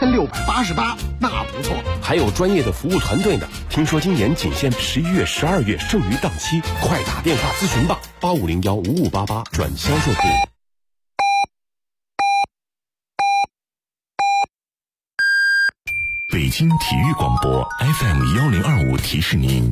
3688，那不错。 还有专业的服务团队呢。听说今年仅限11月、12月剩余档期，快打电话咨询吧，85015588转销售部。 北京体育广播 FM1025提示您。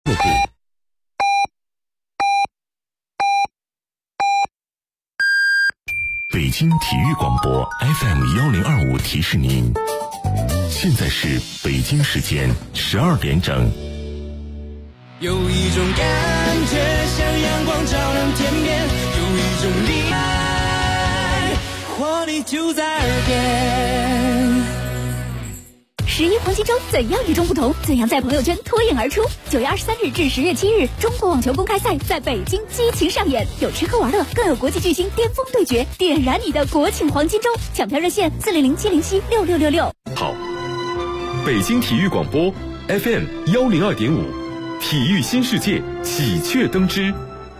北京体育广播 FM1025提示您，现在是北京时间12点整。 有一种感觉像阳光照亮天边，有一种力爱，活力就在耳边。 11黄金周怎样与众不同？怎样在朋友圈脱颖而出？9月23日至10月7日，中国网球公开赛在北京激情上演，有吃喝玩乐，更有国际巨星巅峰对决，点燃你的国庆黄金周！抢票热线400-707-6666。 好，北京体育广播 FM102.5，体育新世界喜鹊登枝。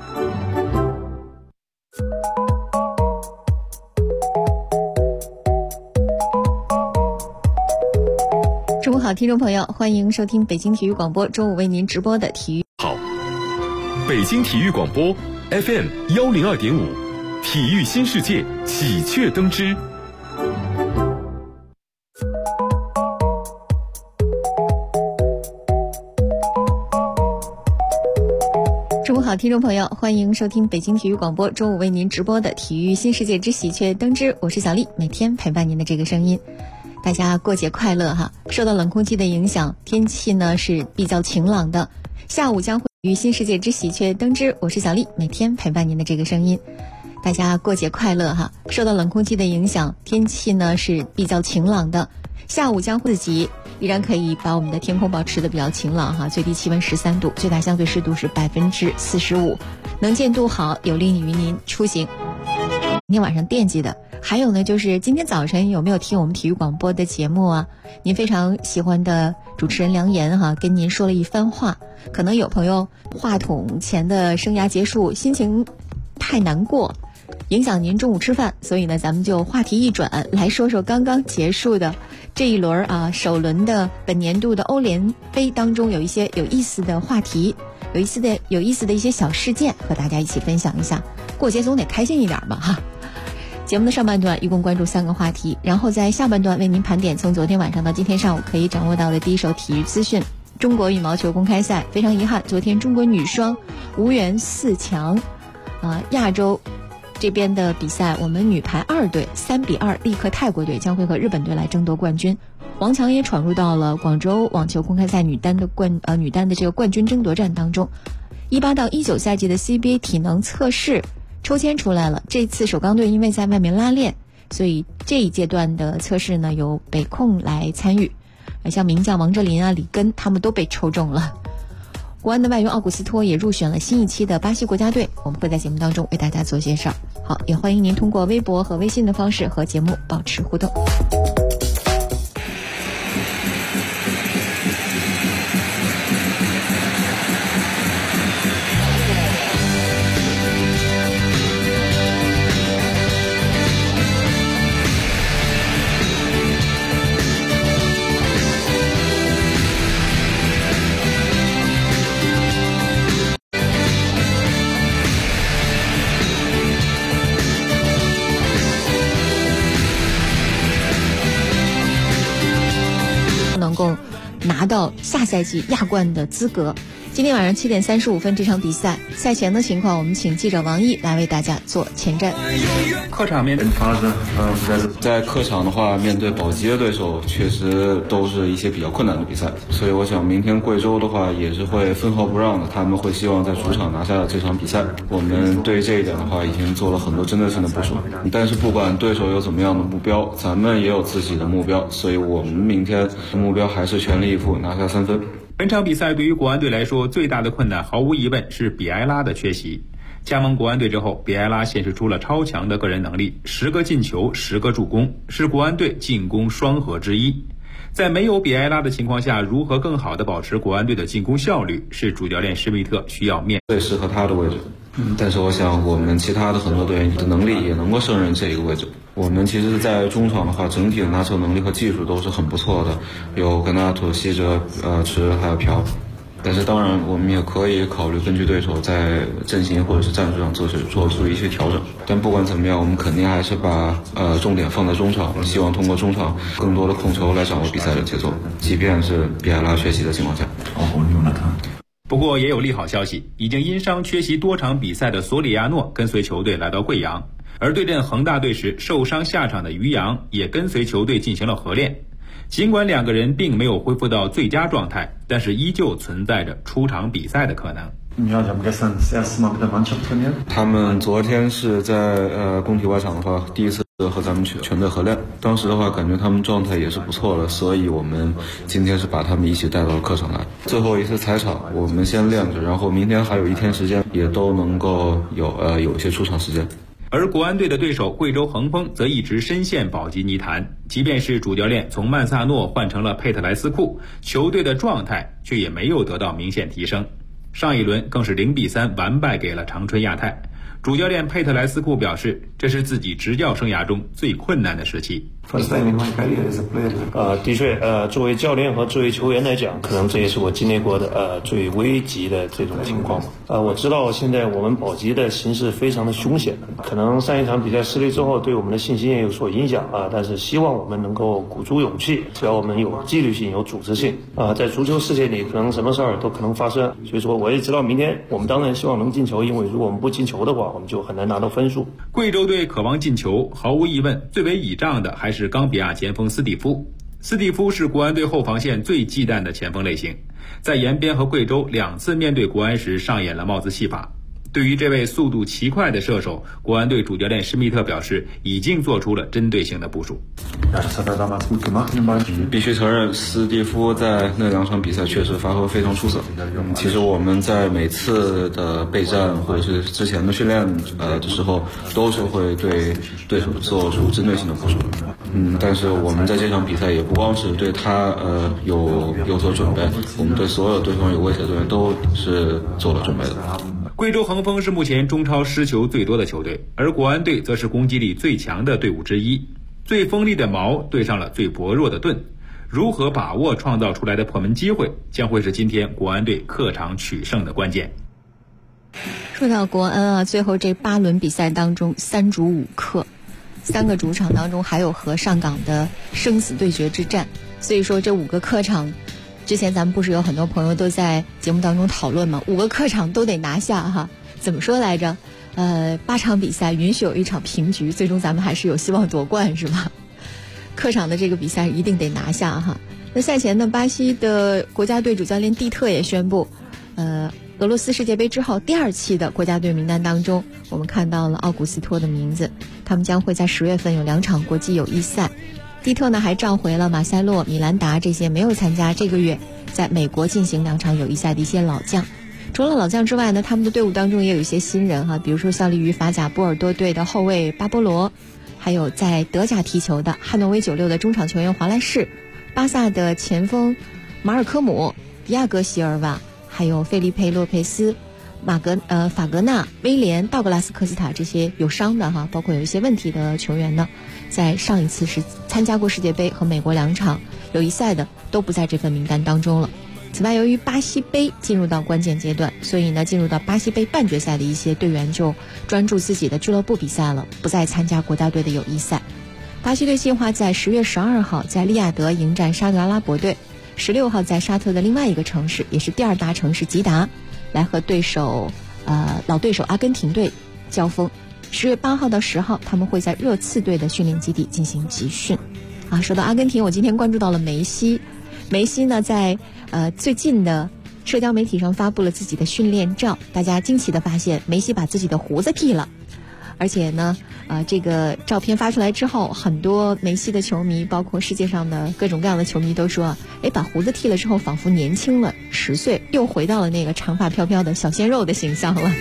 中午好，听众朋友，欢迎收听北京体育广播中午为您直播的体育。 好，北京体育广播 FM102.5，体育新世界喜鹊登枝。 中午好，听众朋友，欢迎收听北京体育广播中午为您直播的体育新世界之喜鹊登枝，我是小丽，每天陪伴您的这个声音。大家过节快乐哈！受到冷空气的影响，天气呢是比较晴朗的。下午将会与新世界之喜鹊登枝，我是小丽，每天陪伴您的这个声音。大家过节快乐哈！受到冷空气的影响，天气呢是比较晴朗的。下午将会4级，依然可以把我们的天空保持的比较晴朗哈，最低气温13度，最大相对湿度是45%，能见度好，有利于您出行。今天晚上惦记的还有呢，就是今天早晨有没有听我们体育广播的节目啊？您非常喜欢的主持人梁岩哈，跟您说了一番话。可能有朋友话筒前的生涯结束，心情太难过，影响您中午吃饭，所以呢，咱们就话题一转，来说说刚刚结束的这一轮啊，首轮的本年度的欧联杯当中有一些有意思的话题，有意思的一些小事件，和大家一起分享一下。过节总得开心一点嘛哈。节目的上半段一共关注3个话题，然后在下半段为您盘点从昨天晚上到今天上午可以掌握到的第一手体育资讯。中国羽毛球公开赛非常遗憾，昨天中国女双无缘4强，亚洲这边的比赛，我们女排2队3-2力克泰国队，将会和日本队来争夺冠军。王强也闯入到了广州网球公开赛女单的这个冠军争夺战当中。18到19赛季的 CBA 体能测试抽签出来了，这次首钢队因为在外面拉练，所以这一阶段的测试呢由北控来参与，像名将王哲林啊、李根他们都被抽中了。国安的外援奥古斯托也入选了新一期的巴西国家队，我们会在节目当中为大家做介绍。好，也欢迎您通过微博和微信的方式和节目保持互动。能够拿到下赛季亚冠的资格。今天晚上7点35分这场比赛赛前的情况，我们请记者王毅来为大家做前瞻。 客场面对在客场的话，面对保级的对手，确实都是一些比较困难的比赛，所以我想明天贵州的话也是会分毫不让的，他们会希望在主场拿下这场比赛。我们对这一点的话已经做了很多针对性的部署，但是不管对手有怎么样的目标，咱们也有自己的目标，所以我们明天的目标还是全力以赴拿下3分。 本场比赛对于国安队来说，最大的困难毫无疑问是比埃拉的缺席。加盟国安队之后，比埃拉显示出了超强的个人能力，10个进球10个助攻，是国安队进攻双核之一。在没有比埃拉的情况下，如何更好地保持国安队的进攻效率，是主教练施密特需要面最适合他的位置。 但是我想我们其他的很多队员的能力也能够胜任这一个位置。我们其实在中场的话，整体的拿球能力和技术都是很不错的，有格纳图、西哲、池还有朴。但是当然我们也可以考虑根据对手在阵型或者是战术上做出一些调整。但不管怎么样，我们肯定还是把重点放在中场，我们希望通过中场更多的控球来掌握比赛的节奏，即便是比埃拉缺席的情况下。 不过也有利好消息，已经因伤缺席多场比赛的索里亚诺跟随球队来到贵阳，而对阵恒大队时受伤下场的于洋也跟随球队进行了合练。尽管两个人并没有恢复到最佳状态，但是依旧存在着出场比赛的可能。 他们昨天是在工体外场的话第一次和咱们全队合练，当时的话感觉他们状态也是不错的，所以我们今天是把他们一起带到客场来。最后一次踩场我们先练着，然后明天还有一天时间，也都能够有一些出场时间。 而国安队的对手贵州恒丰则一直深陷保级泥潭，即便是主教练从曼萨诺换成了佩特莱斯库，球队的状态却也没有得到明显提升。上一轮更是0-3完败给了长春亚泰。主教练佩特莱斯库表示，这是自己执教生涯中最困难的时期。 的确，作为教练和作为球员来讲，可能这也是我经历过的最危急的这种情况。我知道现在我们保级的形势非常的凶险，可能上一场比赛失利之后对我们的信心也有所影响但是希望我们能够鼓足勇气，只要我们有纪律性、有组织性在足球世界里可能什么事儿都可能发生，所以说我也知道明天我们当然希望能进球，因为如果我们不进球的话，我们就很难拿到分数。 贵州队渴望进球，毫无疑问最为倚仗的还是冈比亚前锋斯蒂夫。斯蒂夫是国安队后防线最忌惮的前锋类型，在延边和贵州2次面对国安时上演了帽子戏法。对于这位速度奇快的射手，国安队主教练施密特表示已经做出了针对性的部署。 必须承认斯蒂夫在那2场比赛确实发挥非常出色。其实我们在每次的备战或者是之前的训练的时候，都是会对对手做出针对性的部署。但是我们在这场比赛也不光是对他有所准备，我们对所有对方有威胁的队员都是做了准备的。 贵州恒丰是目前中超失球最多的球队，而国安队则是攻击力最强的队伍之一。最锋利的矛对上了最薄弱的盾，如何把握创造出来的破门机会，将会是今天国安队客场取胜的关键。 说到国安最后这8轮比赛当中3主5客，3个主场当中还有和上港的生死对决之战，所以说这5个客场，之前咱们不是有很多朋友都在节目当中讨论吗？5个客场都得拿下哈。怎么说来着？8场比赛允许有1场平局，最终咱们还是有希望夺冠是吧？客场的这个比赛一定得拿下哈。那赛前呢，巴西的国家队主教练蒂特也宣布，俄罗斯世界杯之后第2期的国家队名单当中，我们看到了奥古斯托的名字，他们将会在10月份有2场国际友谊赛。蒂特呢还召回了马塞洛、米兰达这些没有参加这个月在美国进行2场友谊赛的一些老将。除了老将之外呢，他们的队伍当中也有一些新人哈，比如说效力于法甲波尔多队的后卫巴波罗，还有在德甲踢球的汉诺威96的中场球员华莱士，巴萨的前锋马尔科姆、迪亚戈席尔瓦，还有费利佩洛佩斯、法格纳、威廉、道格拉斯科斯塔这些有伤的哈，包括有一些问题的球员呢，在上一次是参加过世界杯和美国2场友谊赛的都不在这份名单当中了。此外，由于巴西杯进入到关键阶段，所以呢，进入到巴西杯半决赛的一些队员就专注自己的俱乐部比赛了，不再参加国家队的友谊赛。巴西队计划在10月12号在利雅得迎战沙特阿拉伯队，16号在沙特的另外一个城市，也是第2大城市吉达，来和老对手阿根廷队交锋。10月8号到10号，他们会在热刺队的训练基地进行集训。说到阿根廷，我今天关注到了梅西。梅西呢，在最近的社交媒体上发布了自己的训练照，大家惊奇的发现梅西把自己的胡子剃了，而且呢，这个照片发出来之后，很多梅西的球迷，包括世界上的各种各样的球迷都说，把胡子剃了之后，仿佛年轻了10岁，又回到了那个长发飘飘的小鲜肉的形象了。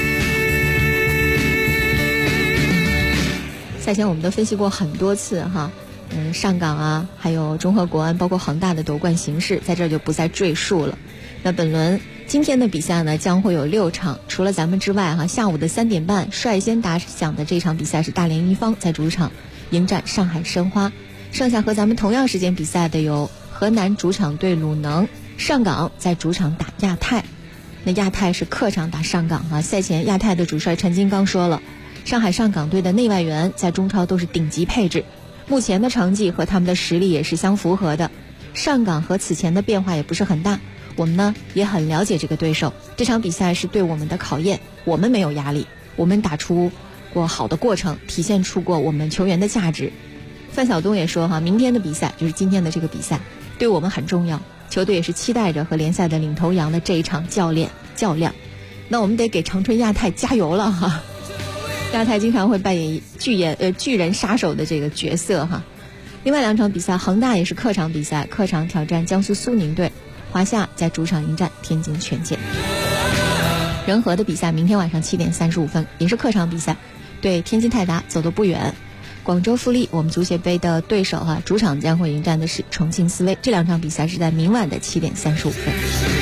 赛前我们都分析过很多次哈。上港还有中赫国安，包括恒大的夺冠形势，在这儿就不再赘述了。那本轮今天的比赛呢将会有6场，除了咱们之外下午的3点半率先打响的这场比赛是大连一方在主场迎战上海申花，剩下和咱们同样时间比赛的有河南主场对鲁能，上港在主场打亚泰。那亚泰是客场打上港赛前亚泰的主帅陈金刚说了，上海上港队的内外援在中超都是顶级配置，目前的成绩和他们的实力也是相符合的，上港和此前的变化也不是很大，我们呢也很了解这个对手，这场比赛是对我们的考验，我们没有压力，我们打出过好的过程，体现出过我们球员的价值。范晓东也说明天的比赛就是今天的这个比赛对我们很重要，球队也是期待着和联赛的领头羊的这一场较量。那我们得给长春亚泰加油了亚泰经常会扮演巨人杀手的这个角色另外2场比赛，恒大也是客场比赛，客场挑战江苏苏宁队，华夏在主场迎战天津权健。仁和的比赛明天晚上7点35分也是客场比赛，对天津泰达走得不远。广州富力我们足协杯的对手主场将会迎战的是重庆斯威，这2场比赛是在明晚的7点35分。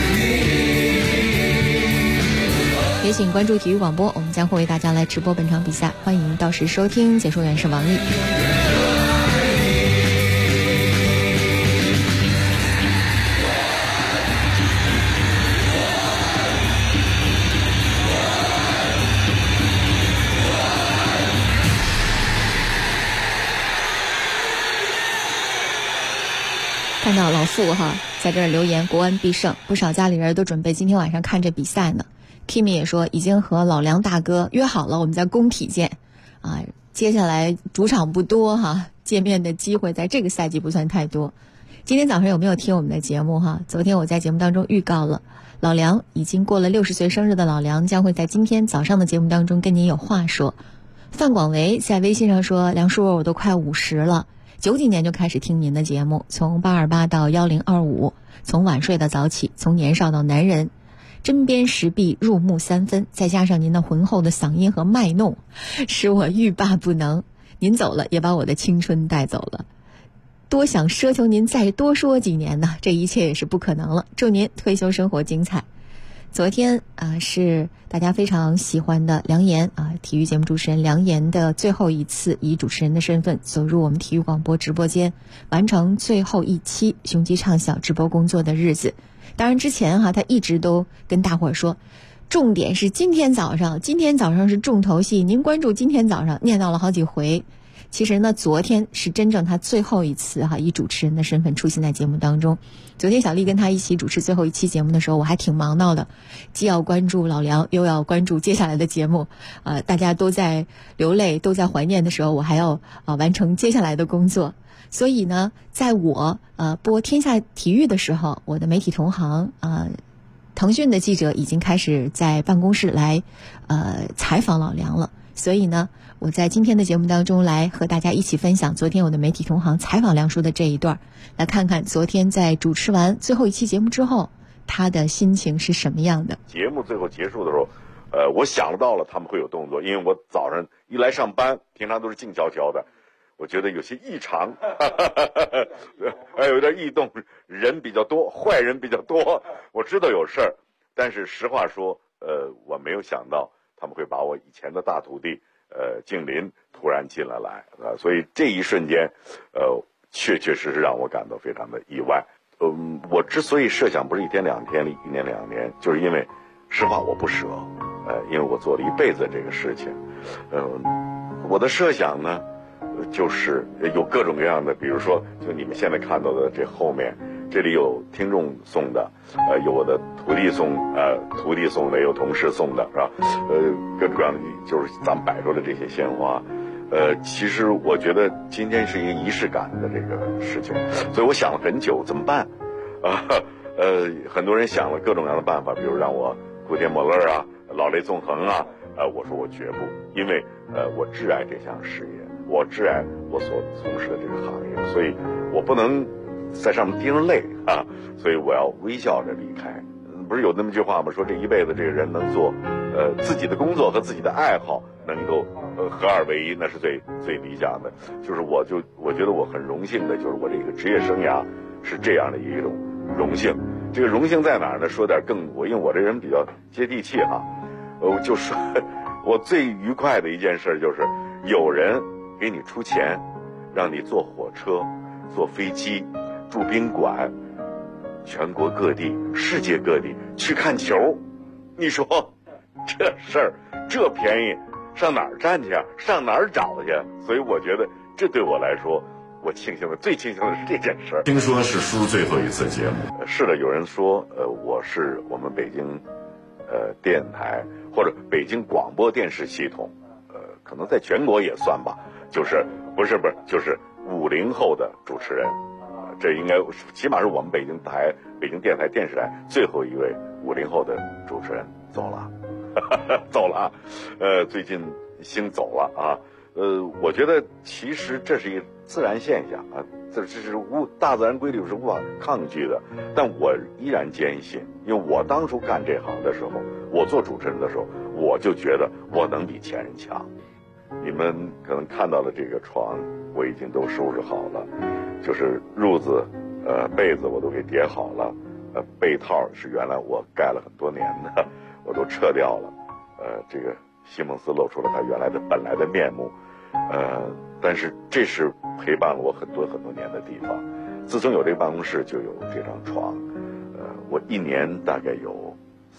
也请关注体育广播，我们将会为大家来直播本场比赛，欢迎到时收听。解说员是王毅。看到老傅在这儿留言国安必胜，不少家里人都准备今天晚上看这比赛呢。Kimi 也说已经和老梁大哥约好了，我们在工体见接下来主场不多见面的机会在这个赛季不算太多。今天早上有没有听我们的节目昨天我在节目当中预告了，老梁已经过了60岁生日的老梁将会在今天早上的节目当中跟您有话说。范广为在微信上说，梁叔我都快50了，90几年就开始听您的节目，从828到1025，从晚睡到早起，从年少到男人，针砭时弊，入木3分，再加上您那浑厚的嗓音和卖弄，使我欲罢不能。您走了也把我的青春带走了，多想奢求您再多说几年呢，这一切也是不可能了。祝您退休生活精彩。昨天是大家非常喜欢的梁岩体育节目主持人梁岩的最后一次以主持人的身份走入我们体育广播直播间，完成最后一期雄鸡唱响直播工作的日子。当然之前他一直都跟大伙儿说，重点是今天早上是重头戏，您关注今天早上，念叨了好几回。其实呢，昨天是真正他最后一次以主持人的身份出现在节目当中。昨天小丽跟他一起主持最后一期节目的时候，我还挺忙闹的，既要关注老梁，又要关注接下来的节目，大家都在流泪，都在怀念的时候，我还要完成接下来的工作。所以呢，在我播天下体育的时候，我的媒体同行腾讯的记者已经开始在办公室来采访老梁了。所以呢，我在今天的节目当中来和大家一起分享昨天我的媒体同行采访梁叔的这一段，来看看昨天在主持完最后一期节目之后，他的心情是什么样的。 节目最后结束的时候，我想到了他们会有动作，因为我早上一来上班，平常都是静悄悄的，我觉得有些异常，有点异动，人比较多，坏人比较多，我知道有事儿，但是实话说，我没有想到他们会把我以前的大徒弟敬林突然进了来所以这一瞬间确实是让我感到非常的意外。我之所以设想不是1天2天1年2年，就是因为实话我不舍，因为我做了一辈子这个事情。我的设想呢就是有各种各样的，比如说就你们现在看到的这后面，这里有听众送的，有我的徒弟送的，有同事送的，是吧？各种各样的，就是咱们摆出的这些鲜花。其实我觉得今天是一个仪式感的这个事情，所以我想了很久怎么办很多人想了各种各样的办法，比如让我哭天抹泪老泪纵横我说我绝不，因为我挚爱这项事业，我挚爱我所从事的这个行业，所以我不能在上面滴上泪所以我要微笑着离开。不是有那么句话吗？说这一辈子这个人能做自己的工作和自己的爱好能够合二为一，那是最理想的。就是我觉得我很荣幸的，就是我这个职业生涯是这样的一种荣幸。 这个荣幸在哪儿呢？说点因为我这人比较接地气哈，我就说我最愉快的一件事就是有人给你出钱，让你坐火车、坐飞机、住宾馆，全国各地、世界各地去看球。你说这事儿这便宜上哪儿占去啊？上哪儿找去？所以我觉得这对我来说，我最庆幸的是这件事儿。 听说是叔最后一次节目。 是的，有人说我是我们北京电台或者北京广播电视系统可能在全国也算吧，就是不是就是50后的主持人，这应该起码是我们北京电台电视台最后一位50后的主持人走了。走了，最近兴走了啊，我觉得其实这是一个自然现象啊，这是大自然规律是无法抗拒的，但我依然坚信，因为我当初干这行的时候，我做主持人的时候，我就觉得我能比前人强。你们可能看到了这个床，我已经都收拾好了，就是褥子、被子我都给叠好了，被套是原来我盖了很多年的。我都撤掉了，这个西蒙斯露出了他本来的面目，但是这是陪伴了我很多年的地方。自从有这个办公室，就有这张床，我一年大概有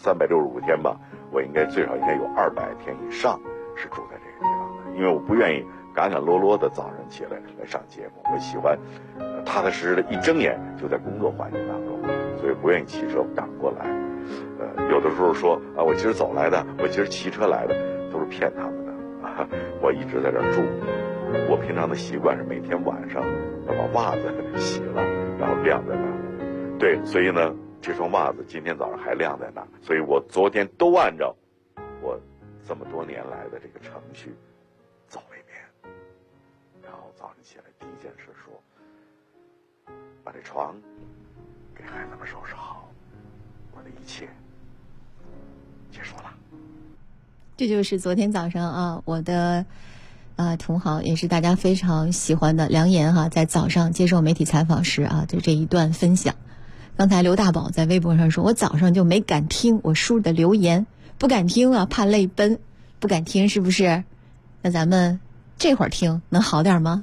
365天吧，我最少应该有200天以上是住在这个地方的，因为我不愿意赶落落的早上起来上节目，我喜欢踏踏实实的一睁眼就在工作环境当中，所以不愿意骑车赶过来。有的时候说啊，我今儿走来的，我今儿骑车来的，都是骗他们的。我一直在这儿住，我平常的习惯是每天晚上要把袜子洗了，然后晾在那儿。对，所以呢，这双袜子今天早上还晾在那儿，所以我昨天都按照我这么多年来的这个程序走了一遍。然后早上起来第一件事说，把这床给孩子们收拾好。我的一切结束了。 这就是昨天早上啊，我的同行也是大家非常喜欢的梁岩哈，在早上接受媒体采访时啊，就这一段分享。刚才刘大宝在微博上说，我早上就没敢听我叔的留言，不敢听啊，怕泪奔，不敢听是不是？那咱们这会儿听能好点吗？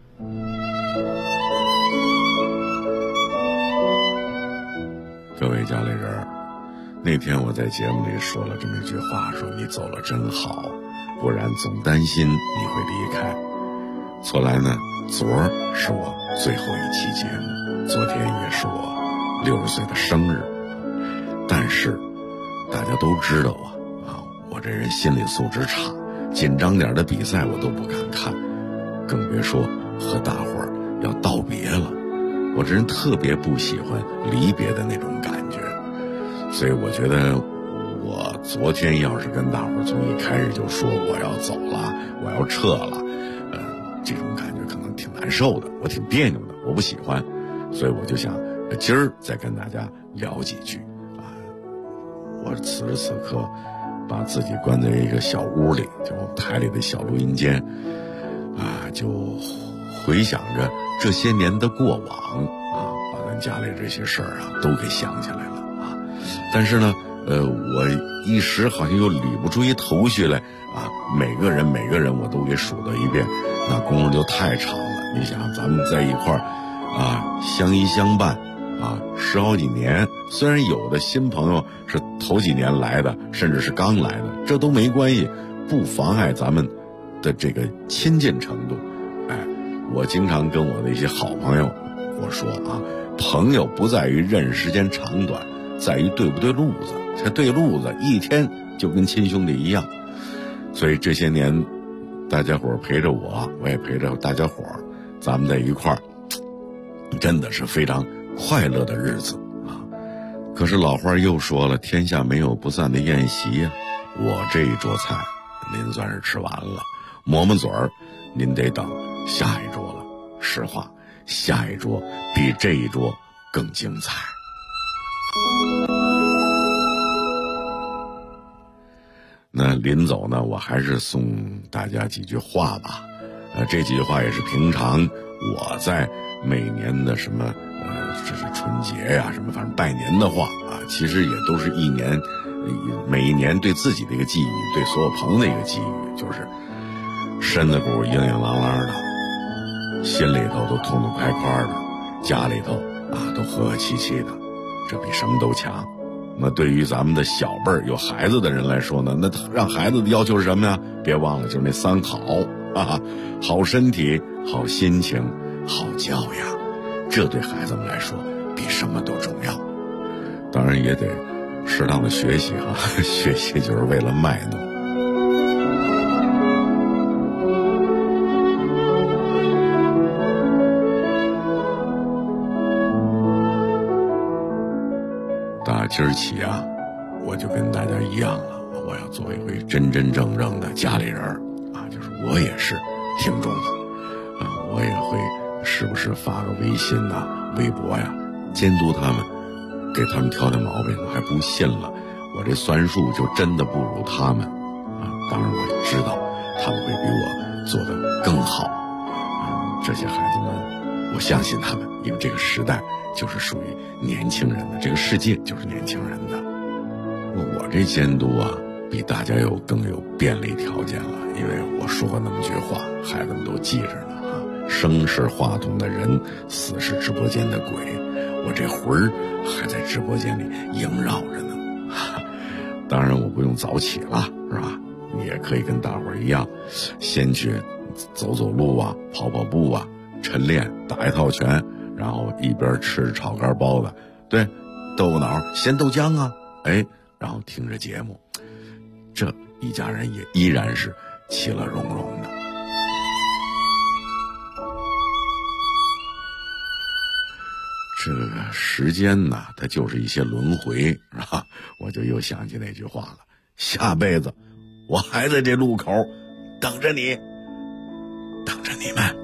各位家里人，那天我在节目里说了这么一句话，说你走了真好，不然总担心你会离开。后来呢，昨儿是我最后一期节目，昨天也是我60岁的生日。但是大家都知道我这人心理素质差，紧张点的比赛我都不敢看，更别说和大伙儿要道别了。我这人特别不喜欢离别的那种感觉，所以我觉得我昨天要是跟大伙儿从一开始就说我要走了，我要撤了，这种感觉可能挺难受的，我挺别扭的，我不喜欢，所以我就想今儿再跟大家聊几句我此时此刻把自己关在一个小屋里，就我们台里的小录音间就回想着这些年的过往把咱家里这些事儿都给想起来了但是呢我一时好像又捋不出一头绪来每个人我都给数到一遍，那功夫就太长了。你想咱们在一块儿相依相伴10好几年，虽然有的新朋友是头几年来的，甚至是刚来的，这都没关系，不妨碍咱们的这个亲近程度。我经常跟我的一些好朋友我说朋友不在于认识时间长短，在于对不对路子。这对路子一天就跟亲兄弟一样。所以这些年大家伙陪着我也陪着大家伙，咱们在一块儿真的是非常快乐的日子可是老话又说了，天下没有不散的宴席我这一桌菜您算是吃完了，抹嘴儿您得等下一桌了。实话，下一桌比这一桌更精彩。那临走呢，我还是送大家几句话吧。这几句话也是平常我在每年的什么这是春节呀，什么反正拜年的话啊，其实也都是每一年对自己的一个寄语，对所有朋友的一个寄语，就是身子骨硬硬朗朗的，心里头都痛痛快快的，家里头啊都和和气气的，这比什么都强。那对于咱们的小辈儿有孩子的人来说呢，那让孩子的要求是什么呀？别忘了就是那3好啊，好身体，好心情，好教养，这对孩子们来说比什么都重要。当然也得适当的学习啊，学习就是为了卖弄。打今儿起啊，我就跟大家一样了，我要做一回真真正正的家里人啊，就是我也是听众啊，我也会时不时发个微信呐、微博呀，监督他们，给他们挑挑毛病，还不信了，我这算术就真的不如他们啊！当然我知道他们会比我做得更好这些孩子们，我相信他们，因为这个时代就是属于年轻人的，这个世界就是年轻人的。我这监督啊，比大家更有便利条件了，因为我说过那么句话，孩子们都记着呢啊！生是话筒的人，死是直播间的鬼。我这魂儿还在直播间里萦绕着呢。当然我不用早起了，是吧？你也可以跟大伙儿一样，先去走走路啊，跑跑步啊，晨练，打一套拳，然后一边吃炒肝包子，对，豆腐脑咸豆浆啊，然后听着节目，这一家人也依然是其乐融融的。这个时间呢，它就是一些轮回，是吧？我就又想起那句话了，下辈子我还在这路口等着你，等着你们。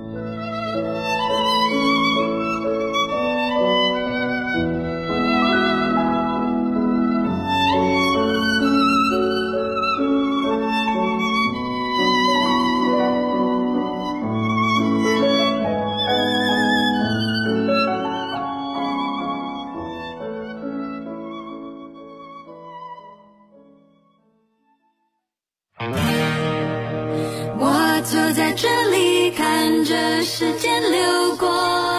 我坐在这里看着时间流过，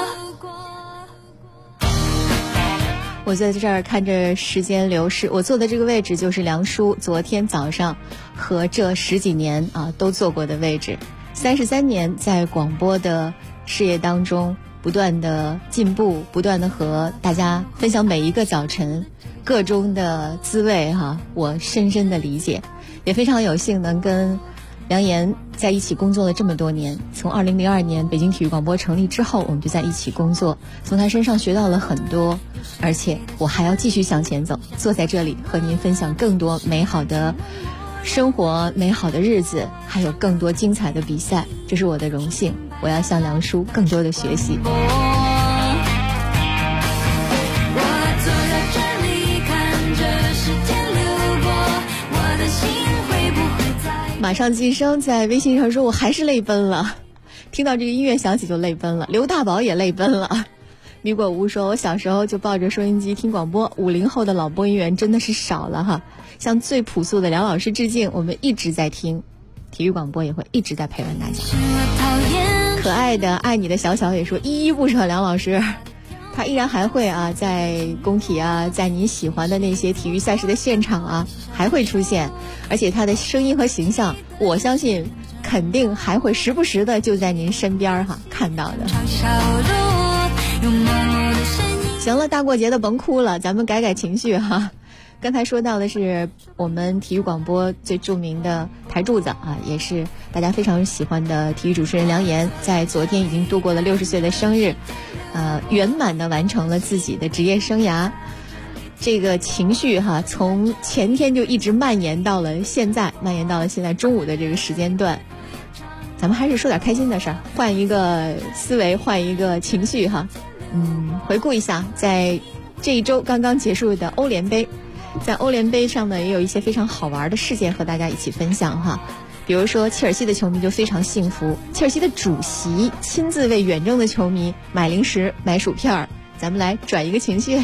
我在这儿看着时间流逝。我坐的这个位置就是梁叔昨天早上和这10几年都坐过的位置。33年在广播的事业当中不断的进步，不断的和大家分享每一个早晨个中的滋味我深深的理解，也非常有幸能跟梁岩在一起工作了这么多年。从2002年北京体育广播成立之后，我们就在一起工作，从他身上学到了很多，而且我还要继续向前走，坐在这里和您分享更多美好的生活，美好的日子，还有更多精彩的比赛，这是我的荣幸。我要向梁叔更多的学习。马上晋升在微信上说，我还是泪奔了，听到这个音乐响起就泪奔了，刘大宝也泪奔了。米果吴说，我小时候就抱着收音机听广播，50后的老播音员真的是少了向最朴素的梁老师致敬，我们一直在听体育广播，也会一直在陪伴大家。可爱的爱你的小小也说，依依不舍梁老师，他依然还会在工体在你喜欢的那些体育赛事的现场还会出现，而且他的声音和形象，我相信肯定还会时不时的就在您身边看到的。行了，大过节的甭哭了，咱们改改情绪刚才说到的是我们体育广播最著名的台柱子也是大家非常喜欢的体育主持人梁岩，在昨天已经度过了60岁的生日，圆满的完成了自己的职业生涯。这个情绪从前天就一直蔓延到了现在中午的这个时间段。咱们还是说点开心的事儿，换一个思维，换一个情绪回顾一下在这一周刚刚结束的欧联杯，在欧联杯上呢也有一些非常好玩的事件和大家一起分享比如说切尔西的球迷就非常幸福，切尔西的主席亲自为远征的球迷买零食买薯片， 咱们来转一个情绪。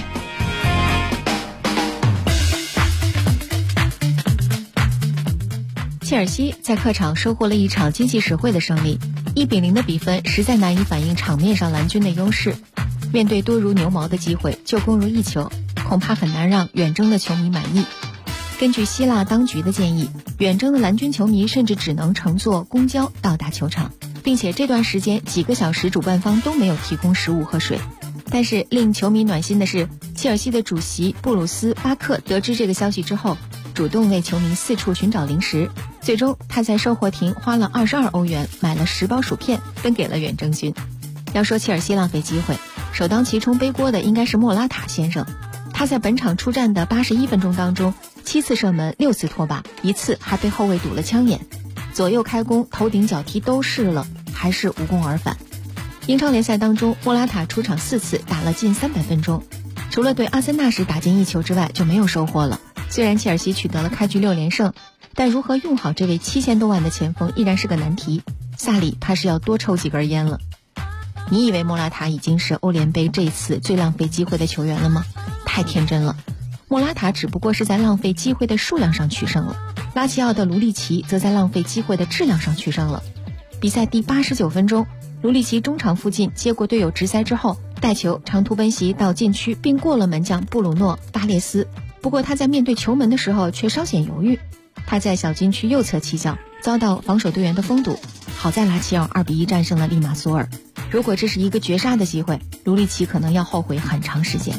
切尔西在客场收获了一场经济实惠的胜利，1-0的比分实在难以反映场面上蓝军的优势。面对多如牛毛的机会，就攻入一球，恐怕很难让远征的球迷满意。根据希腊当局的建议，远征的蓝军球迷甚至只能乘坐公交到达球场，并且这段时间几个小时主办方都没有提供食物和水。但是令球迷暖心的是，切尔西的主席布鲁斯·巴克得知这个消息之后，主动为球迷四处寻找零食，最终他在售货亭花了22欧元买了10包薯片分给了远征军。要说切尔西浪费机会，首当其冲背锅的应该是莫拉塔先生。他在本场出战的81分钟当中7次射门6次脱靶，1次还被后卫堵了枪眼，左右开弓头顶脚踢都试了，还是无功而返。英超联赛当中，莫拉塔出场4次打了近300分钟，除了对阿森纳时打进1球之外就没有收获了。虽然切尔西取得了开局6连胜，但如何用好这位7000多万的前锋依然是个难题。萨里怕是要多抽几根烟了。你以为莫拉塔已经是欧联杯这一次最浪费机会的球员了吗？太天真了，莫拉塔只不过是在浪费机会的数量上取胜了，拉齐奥的卢利奇则在浪费机会的质量上取胜了。比赛第89分钟，卢利奇中场附近接过队友直塞之后，带球长途奔袭到禁区，并过了门将布鲁诺·巴列斯。不过他在面对球门的时候却稍显犹豫，他在小禁区右侧起脚，遭到防守队员的封堵，好在拉齐奥2-1战胜了利马索尔。如果这是一个绝杀的机会，卢利奇可能要后悔很长时间。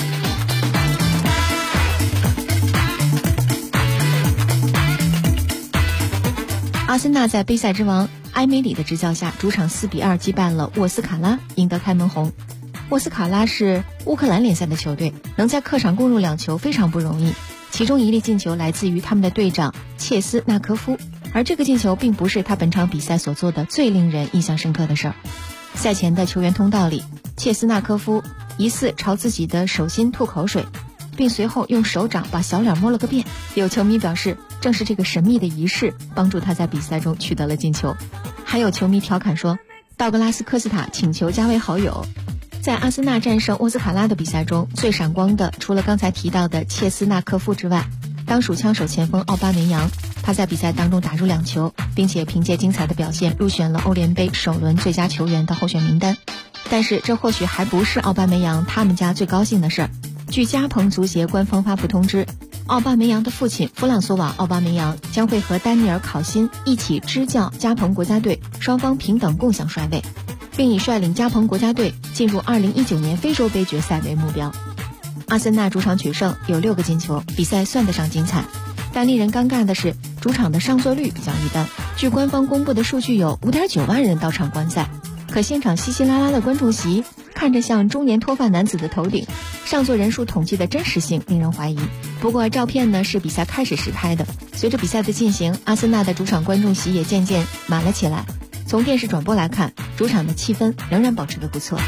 阿森纳在杯赛之王埃梅里的执教下，主场4-2击败了沃斯卡拉，赢得开门红。沃斯卡拉是乌克兰联赛的球队，能在客场攻入2球非常不容易，其中1粒进球来自于他们的队长切斯纳科夫，而这个进球并不是他本场比赛所做的最令人印象深刻的事儿。赛前的球员通道里，切斯纳科夫疑似朝自己的手心吐口水，并随后用手掌把小脸摸了个遍。有球迷表示，正是这个神秘的仪式帮助他在比赛中取得了进球。还有球迷调侃说，道格拉斯科斯塔请求加为好友。在阿森纳战胜沃斯卡拉的比赛中，最闪光的除了刚才提到的切斯纳科夫之外，当属枪手前锋奥巴梅扬，他在比赛当中打入2球，并且凭借精彩的表现入选了欧联杯首轮最佳球员的候选名单。但是这或许还不是奥巴梅扬他们家最高兴的事儿。据加蓬足协官方发布通知，奥巴梅扬的父亲弗朗索瓦·奥巴梅扬将会和丹尼尔·考辛一起支教加蓬国家队，双方平等共享帅位，并以率领加蓬国家队进入2019年非洲杯决赛为目标。阿森纳主场取胜，有6个进球，比赛算得上精彩。但令人尴尬的是，主场的上座率比较一般。据官方公布的数据，有 5.9 万人到场观赛，可现场稀稀拉拉的观众席看着像中年脱发男子的头顶，上座人数统计的真实性令人怀疑。不过照片呢是比赛开始时拍的，随着比赛的进行，阿森纳的主场观众席也渐渐满了起来。从电视转播来看，主场的气氛仍然保持得不错。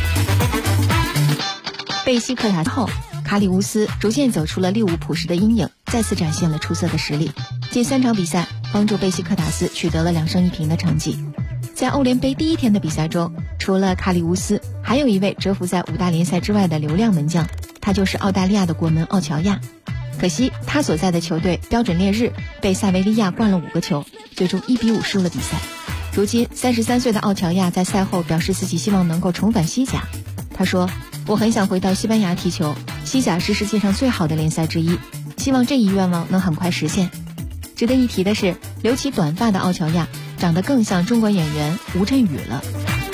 贝西克塔斯后，卡里乌斯逐渐走出了利物浦时的阴影，再次展现了出色的实力。近3场比赛帮助贝西克塔斯取得了2胜1平的成绩。在欧联杯第1天的比赛中，除了卡里乌斯，还有一位蛰伏在5大联赛之外的流量门将，他就是澳大利亚的国门奥乔亚。可惜他所在的球队标准烈日被塞维利亚灌了5个球，最终1-5输了比赛。如今33岁的奥乔亚在赛后表示自己希望能够重返西甲。他说，我很想回到西班牙踢球，西甲是世界上最好的联赛之一，希望这一愿望能很快实现。值得一提的是，留起短发的奥乔亚长得更像中国演员吴镇宇了。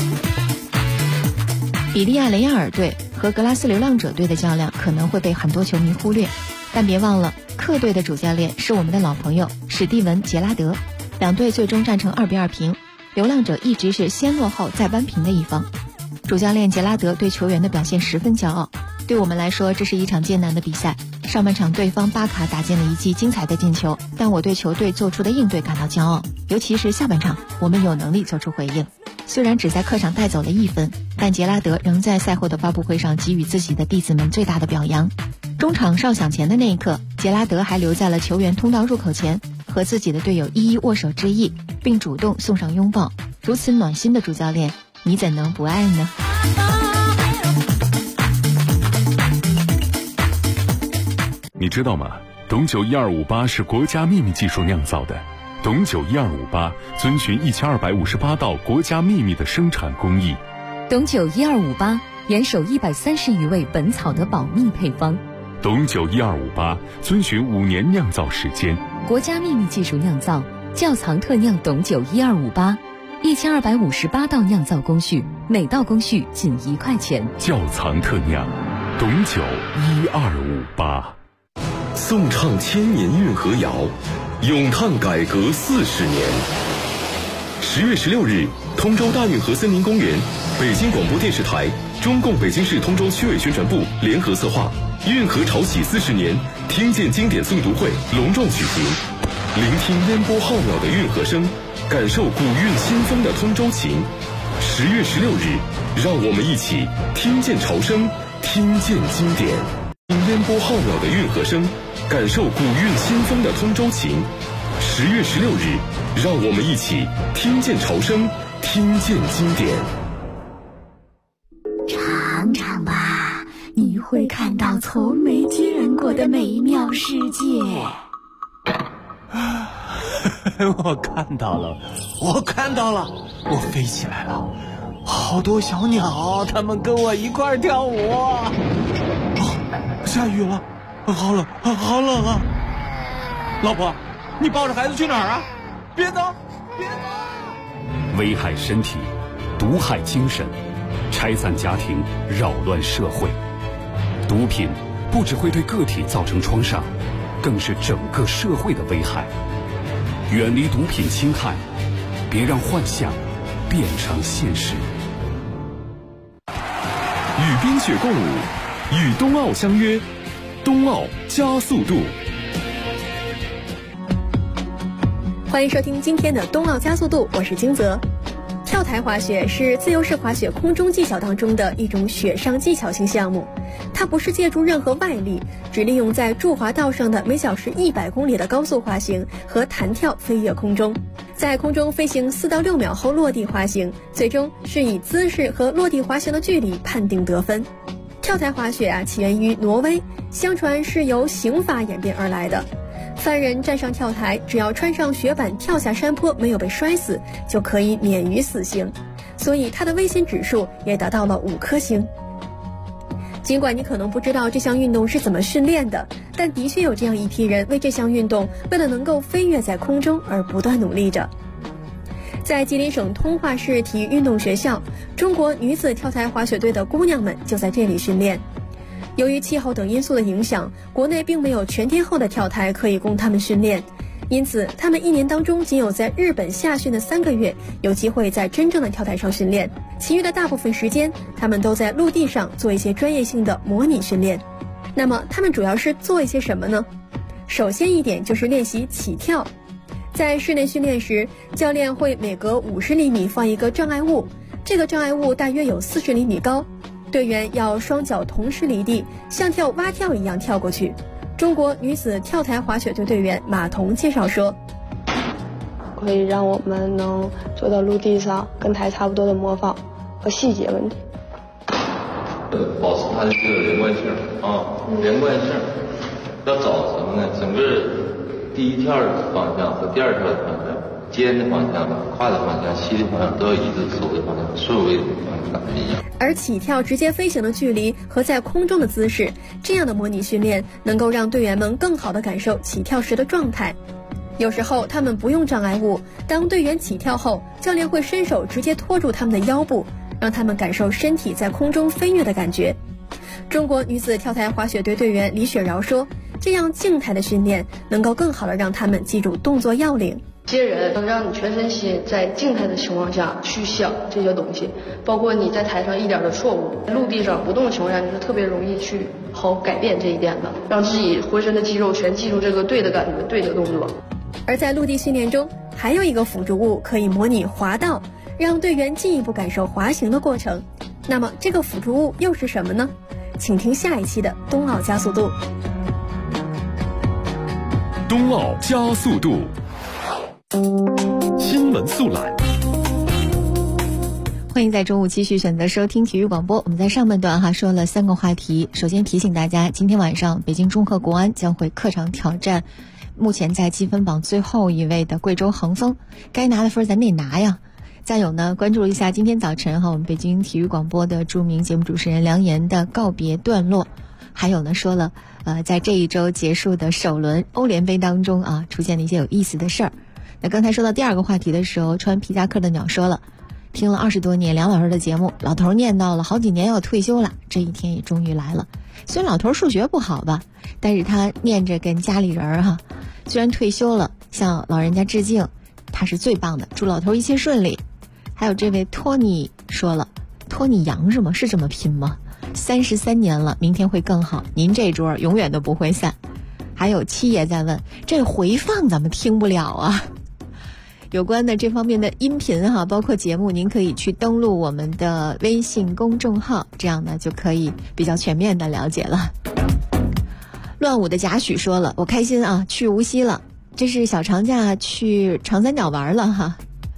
比利亚雷亚尔队和格拉斯流浪者队的较量可能会被很多球迷忽略，但别忘了客队的主教练是我们的老朋友史蒂文·杰拉德。2队最终战成2-2平，流浪者一直是先落后再扳平的一方。主教练杰拉德对球员的表现十分骄傲。对我们来说，这是一场艰难的比赛。上半场对方巴卡打进了一记精彩的进球，但我对球队做出的应对感到骄傲，尤其是下半场我们有能力做出回应。虽然只在客场带走了1分，但杰拉德仍在赛后的发布会上给予自己的弟子们最大的表扬。中场哨响前的那一刻，杰拉德还留在了球员通道入口前，和自己的队友一一握手致意，并主动送上拥抱。如此暖心的主教练，你怎能不爱呢？ 知道吗？董酒1258是国家秘密技术酿造的。董酒1258遵循1258道国家秘密的生产工艺。 董酒1258严守130余味本草的保密配方。 董酒1258遵循5年酿造时间， 国家秘密技术酿造，窖藏特酿董酒1258，1258道酿造工序，每道工序仅1块钱。 窖藏特酿董酒1258。 颂唱千年运河谣，咏叹改革40年。10月16日，通州大运河森林公园，北京广播电视台、中共北京市通州区委宣传部联合策划运河潮起40年听见经典诵读会隆重举行，聆听烟波浩渺的运河声，感受古韵新风的通州情。10月16日，让我们一起听见潮声，听见经典，听烟波浩渺的运河声，感受古韵新风的通州情。10月16日，让我们一起听见潮声，听见经典。 尝尝吧，你会看到从没见过的美妙世界。 我看到了，我飞起来了，好多小鸟，它们跟我一块跳舞。下雨了，好冷啊！老婆，你抱着孩子去哪儿啊？别走！ 危害身体，毒害精神，拆散家庭，扰乱社会。毒品不只会对个体造成创伤，更是整个社会的危害。远离毒品侵害，别让幻想变成现实。 与冰雪共舞，与冬奥相约，冬奥加速度。 欢迎收听今天的冬奥加速度，我是金泽。跳台滑雪是自由式滑雪空中技巧当中的一种雪上技巧性项目，它不是借助任何外力，只利用在驻滑道上的每小时100公里的高速滑行和弹跳飞跃空中，在空中飞行4到6秒后落地滑行，最终是以姿势和落地滑行的距离判定得分。跳台滑雪起源于挪威，相传是由刑法演变而来的。犯人站上跳台，只要穿上雪板跳下山坡没有被摔死，就可以免于死刑，所以它的危险指数也达到了5颗星。尽管你可能不知道这项运动是怎么训练的，但的确有这样一批人为这项运动，为了能够飞跃在空中而不断努力着。在吉林省通化市体育运动学校，中国女子跳台滑雪队的姑娘们就在这里训练。由于气候等因素的影响，国内并没有全天候的跳台可以供他们训练，因此他们1年当中仅有在日本夏训的3个月有机会在真正的跳台上训练，其余的大部分时间他们都在陆地上做一些专业性的模拟训练。那么他们主要是做一些什么呢？首先一点就是练习起跳。在室内训练时，教练会每隔50厘米放一个障碍物，这个障碍物大约有40厘米高，队员要双脚同时离地，像跳蛙跳一样跳过去。中国女子跳台滑雪队队员马彤介绍说， 可以让我们能做到陆地上跟台差不多的模仿和细节问题。 保持它的这个连贯性连贯性要找什么呢？整个第一跳的方向和第二跳的方向，肩的方向、胯的方向、膝的方向都要一致，手的方向、所有位置的方向一样。 而起跳直接飞行的距离和在空中的姿势，这样的模拟训练能够让队员们更好地感受起跳时的状态。有时候他们不用障碍物，当队员起跳后，教练会伸手直接托住他们的腰部，让他们感受身体在空中飞跃的感觉。中国女子跳台滑雪队队员李雪饶说，这样静态的训练能够更好地让他们记住动作要领。 接人能让你全身心在静态的情况下去想这些东西，包括你在台上一点的错误，陆地上不动的情况下，你是特别容易去好改变这一点的，让自己浑身的肌肉全记住这个对的感觉、对的动作。 而在陆地训练中，还有一个辅助物可以模拟滑道，让队员进一步感受滑行的过程。那么这个辅助物又是什么呢？请听下一期的冬奥加速度。 冬奥加速度。新闻速览。 欢迎在中午继续选择收听体育广播。我们在上半段说了3个话题。首先提醒大家，今天晚上北京中赫国安将会客场挑战目前在积分榜最后一位的贵州恒丰，该拿的分咱得拿呀。再有呢，关注一下今天早晨我们北京体育广播的著名节目主持人梁岩的告别段落。还有呢，说了在这一周结束的首轮欧联杯当中出现了一些有意思的事儿。那刚才说到第2个话题的时候，穿皮夹克的鸟说了，听了20多年梁老师的节目，老头念叨了好几年要退休了，这一天也终于来了。虽然老头数学不好吧，但是他念着跟家里人虽然退休了，向老人家致敬，他是最棒的，祝老头一切顺利。还有这位托尼说了，托尼杨是吗？是这么拼吗？33年了，明天会更好，您这桌永远都不会散。还有七爷在问，这回放咱们听不了啊。有关的这方面的音频包括节目，您可以去登录我们的微信公众号，这样呢就可以比较全面的了解了。乱舞的贾许说了，我开心去无锡了，这是小长假去长三角玩了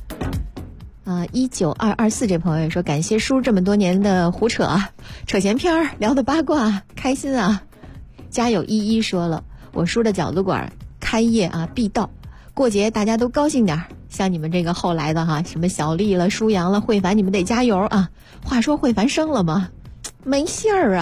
19224这朋友也说，感谢叔这么多年的胡扯闲篇聊的八卦，开心家有依依说了，我叔的饺子馆开业必到，过节大家都高兴点，像你们这个后来的什么小丽了、舒阳了、慧凡，你们得加油话说慧凡生了吗？没信儿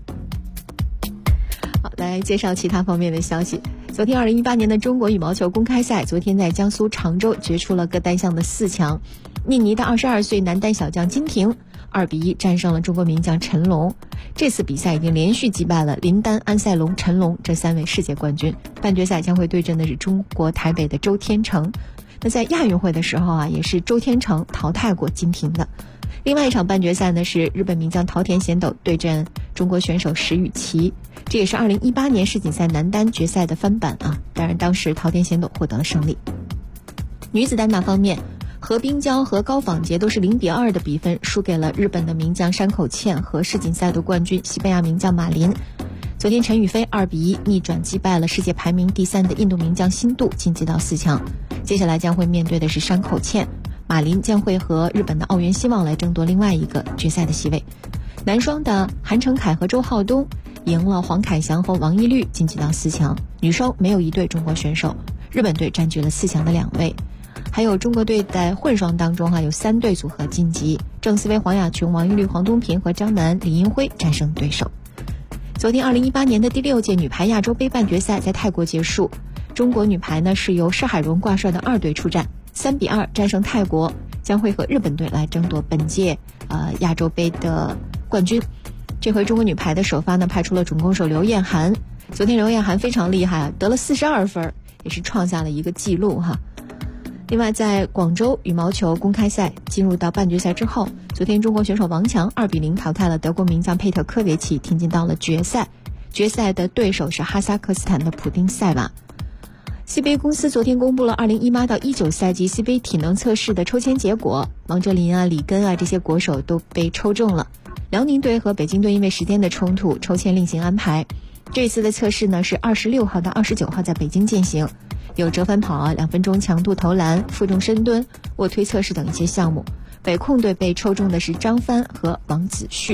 好，来介绍其他方面的消息。昨天2018年的中国羽毛球公开赛，昨天在江苏常州决出了各单项的4强。印尼的22岁男单小将金廷2-1战胜了中国名将陈龙，这次比赛已经连续击败了林丹、安赛龙、陈龙这3位世界冠军。半决赛将会对阵的是中国台北的周天成。那在亚运会的时候也是周天成淘汰过金廷的。另外一场半决赛呢，是日本名将桃田贤斗对阵中国选手石宇奇，这也是2018年世锦赛男单决赛的翻版当然当时桃田贤斗获得了胜利。女子单打方面，何冰娇和高仿洁都是0-2的比分输给了日本的名将山口茜和世锦赛的冠军西班牙名将马林。昨天陈雨菲2-1逆转击败了世界排名第3的印度名将辛杜，晋级到4强。接下来将会面对的是山口茜，马林将会和日本的奥原希望来争夺另外一个决赛的席位。男双的韩成凯和周浩东赢了黄凯翔和王懿律，晋级到4强。女双没有一对中国选手，日本队占据了4强的2位。还有中国队在混双当中有3对组合晋级，郑思维、黄雅琼、王懿律、黄东萍和张楠、李英辉战胜对手。昨天2018年的第6届女排亚洲杯半决赛在泰国结束，中国女排呢是由施海荣挂帅的2队出战，3-2战胜泰国，将会和日本队来争夺本届亚洲杯的冠军。这回中国女排的首发呢派出了准攻手刘晏含，昨天刘晏含非常厉害得了42分，也是创下了一个纪录另外在广州羽毛球公开赛进入到半决赛之后，昨天中国选手王强2-0淘汰了德国名将佩特科维奇，挺进到了决赛。决赛的对手是哈萨克斯坦的普丁塞瓦。CBA 公司昨天公布了2018到19赛季 CBA 体能测试的抽签结果，王哲林李根这些国手都被抽中了。辽宁队和北京队因为时间的冲突，抽签另行安排。这次的测试呢是26号到29号在北京进行，有折返跑2分钟强度投篮、负重深蹲、卧推测试等一些项目。北控队被抽中的是张帆和王子旭。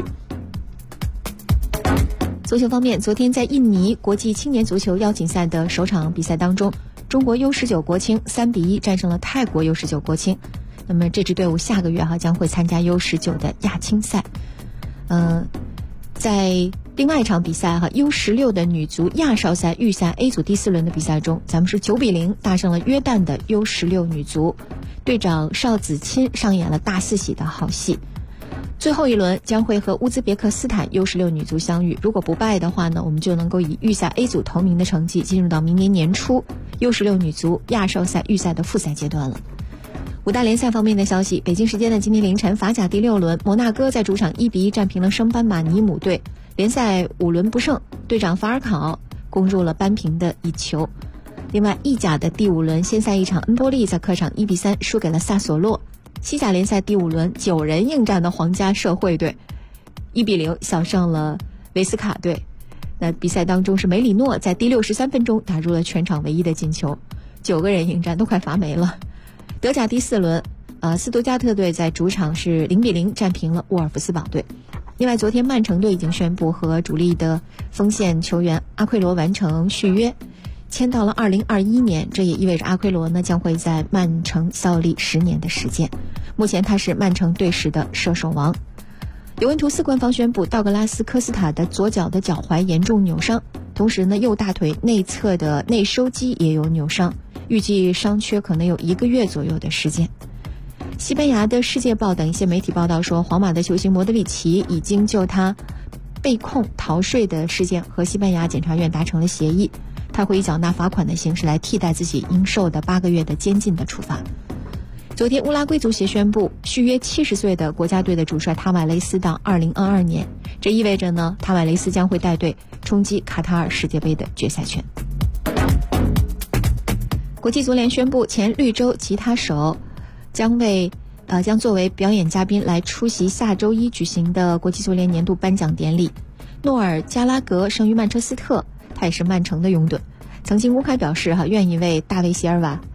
足球方面，昨天在印尼国际青年足球邀请赛的首场比赛当中，中国 U19 国青3-1战胜了泰国 U19 国青。那么这支队伍下个月将会参加 U19 的亚青赛。在另外一场比赛U16 的女足亚少赛预赛 A 组第4轮的比赛中，咱们是9-0大胜了约旦的 U16 女足，队长邵子钦上演了大四喜的好戏。最后一轮将会和乌兹别克斯坦 U16 女足相遇，如果不败的话呢，我们就能够以预赛 A 组头名的成绩进入到明年年初 U16 女足亚少赛预赛的复赛阶段了。五大联赛方面的消息，北京时间的今天凌晨，法甲第6轮，摩纳哥在主场1-1战平了升班马尼姆队，联赛5轮不胜，队长法尔考攻入了扳平的一球。另外，意甲的第5轮，先赛一场，恩波利在客场1-3输给了萨索洛。西甲联赛第5轮，9人应战的皇家社会队1-0小胜了维斯卡队。那比赛当中是梅里诺在第63分钟打入了全场唯一的进球，9个人应战都快罚没了。德甲第4轮， 斯图加特队在主场是0-0战平了沃尔夫斯堡队。另外，昨天曼城队已经宣布和主力的锋线球员阿奎罗完成续约，签到了2021年，这也意味着阿奎罗呢将会在曼城效力10年的时间。目前他是曼城队史的射手王。尤文图斯官方宣布，道格拉斯科斯塔的左脚的脚踝严重扭伤，同时呢右大腿内侧的内收肌也有扭伤，预计伤缺可能有1个月左右的时间。西班牙的《世界报》等一些媒体报道说，皇马的球星莫德里奇已经就他被控逃税的事件和西班牙检察院达成了协议，他会以缴纳罚款的形式来替代自己应受的8个月的监禁的处罚。昨天乌拉圭足协宣布续约70岁的国家队的主帅塔瓦雷斯到2022年，这意味着呢塔瓦雷斯将会带队冲击卡塔尔世界杯的决赛圈。国际足联宣布，前绿洲吉他手将作为表演嘉宾来出席下周一举行的国际足联年度颁奖典礼。诺尔加拉格生于曼彻斯特，他也是曼城的拥趸，曾经公开表示愿意为大卫席尔瓦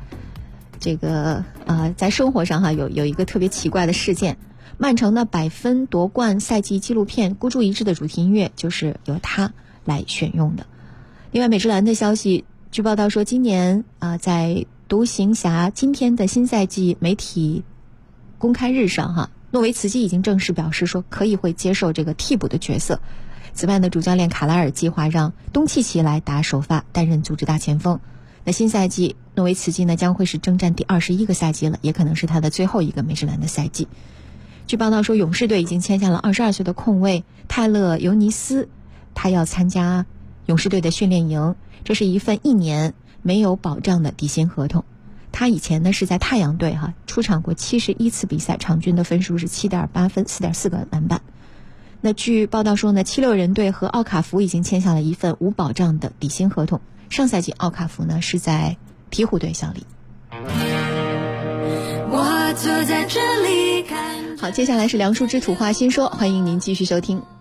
在生活上有一个特别奇怪的事件。曼城的100分夺冠赛季纪录片孤注一掷的主题音乐就是由他来选用的。另外，美职篮的消息，据报道说，今年在独行侠今天的新赛季媒体公开日上诺维茨基已经正式表示说会接受这个替补的角色。此外呢，主教练卡拉尔计划让东契奇来打首发，担任组织大前锋。那新赛季诺维茨基呢将会是征战第21个赛季了，也可能是他的最后一个美职篮的赛季。据报道说，勇士队已经签下了22岁的控卫泰勒尤尼斯，他要参加勇士队的训练营，这是一份1年没有保障的底薪合同。他以前呢是在太阳队出场过71次比赛，场均的分数是7.8分，4.4个篮板。那据报道说呢，76人队和奥卡福已经签下了一份无保障的底薪合同。上赛季奥卡福呢是在鹈鹕队效力。 我坐在这里看。 好，接下来是梁淑芝土话新说，欢迎您继续收听。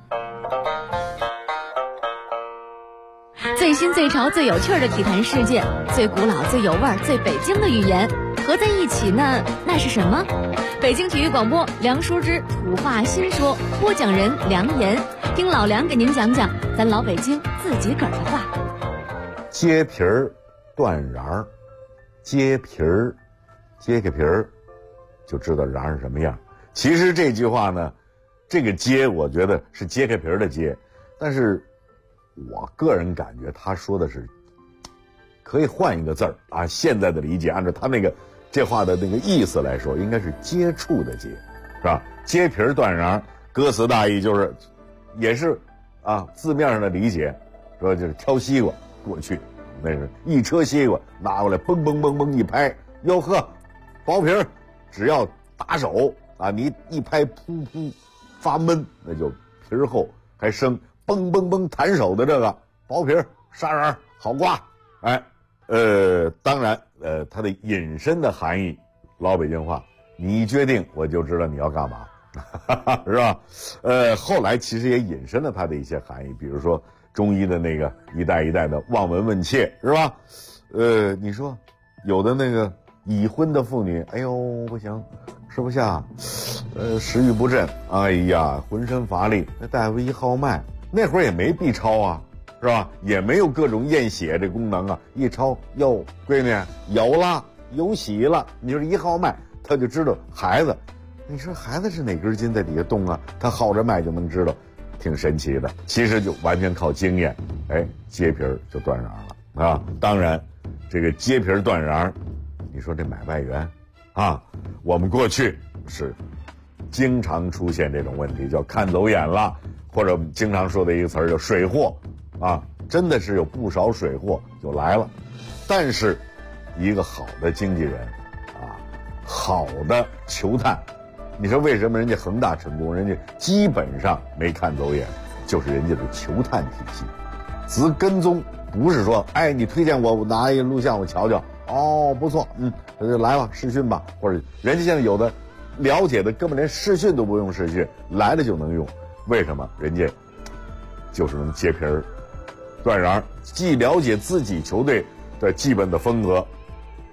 最新最潮最有趣的体坛事件，最古老最有味儿最北京的语言合在一起呢，那是什么？北京体育广播梁淑芝土话新说，播讲人梁岩，听老梁给您讲讲咱老北京自己个儿的话。 揭皮儿断瓤儿，揭皮儿揭开皮儿就知道瓤是什么样。其实这句话呢，这个揭我觉得是揭开皮儿的揭，但是我个人感觉他说的是可以换一个字儿啊。现在的理解按照他这话的那个意思来说，应该是接触的接，是吧？揭皮儿断瓤，歌词大意就是也是字面上的理解，说就是挑西瓜过去，那是一车西瓜拿过来，嘣嘣嘣嘣一拍，哟呵，薄皮儿，只要打手你一拍噗噗发闷，那就皮儿厚还生，嘣嘣嘣弹手的这个薄皮儿杀人好刮。当然它的引申的含义，老北京话，你一决定我就知道你要干嘛是吧？后来其实也引申了它的一些含义，比如说中医的那个一代一代的望闻问切，是吧？你说有的那个已婚的妇女，哎呦不行，吃不下，食欲不振，哎呀浑身乏力，那大夫一号脉，那会儿也没 B 超啊，是吧？也没有各种验血这功能啊，一抄哟闺女有了有喜了，你说一号脉他就知道孩子，你说孩子是哪根筋在底下动啊，他号着脉就能知道，挺神奇的。其实就完全靠经验，揭皮儿就断瓤了啊。当然这个揭皮儿断瓤，你说这买外援我们过去是经常出现这种问题，叫看走眼了，或者经常说的一个词儿叫水货真的是有不少水货就来了。但是一个好的经纪人好的球探，你说为什么人家恒大成功，人家基本上没看走眼，就是人家的球探体系，只跟踪，不是说你推荐我拿一个录像我瞧瞧，不错，来吧试训吧，或者人家现在有的了解的根本连试训都不用试训，来了就能用。为什么？人家就是能揭皮儿断瓤，既了解自己球队的基本的风格，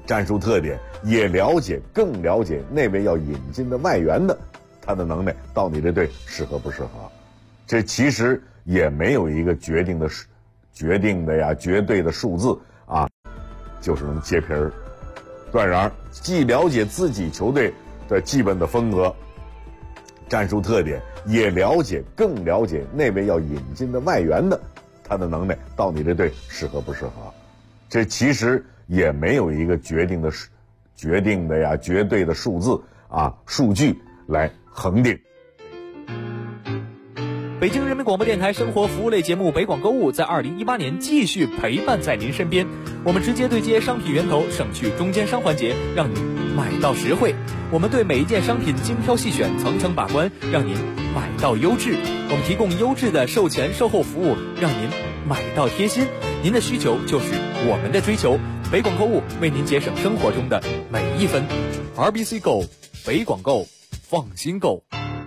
战术特点，也更了解那位要引进的外援的他的能耐到底这队适合不适合。这其实也没有一个绝对的数字啊，就是能揭皮儿断瓤，既了解自己球队的基本的风格、战术特点，也更了解那位要引进的外援的他的能耐到底这队适合不适合。这其实也没有一个绝对的数字啊数据来恒定。 北京人民广播电台生活服务类节目北广购物在2018年继续陪伴在您身边，我们直接对接商品源头，省去中间商环节，让您买到实惠。我们对每一件商品精挑细选，层层把关，让您买到优质。我们提供优质的售前售后服务，让您买到贴心。您的需求就是我们的追求，北广购物为您节省生活中的每一分。RBC Go， 北广购，放心购。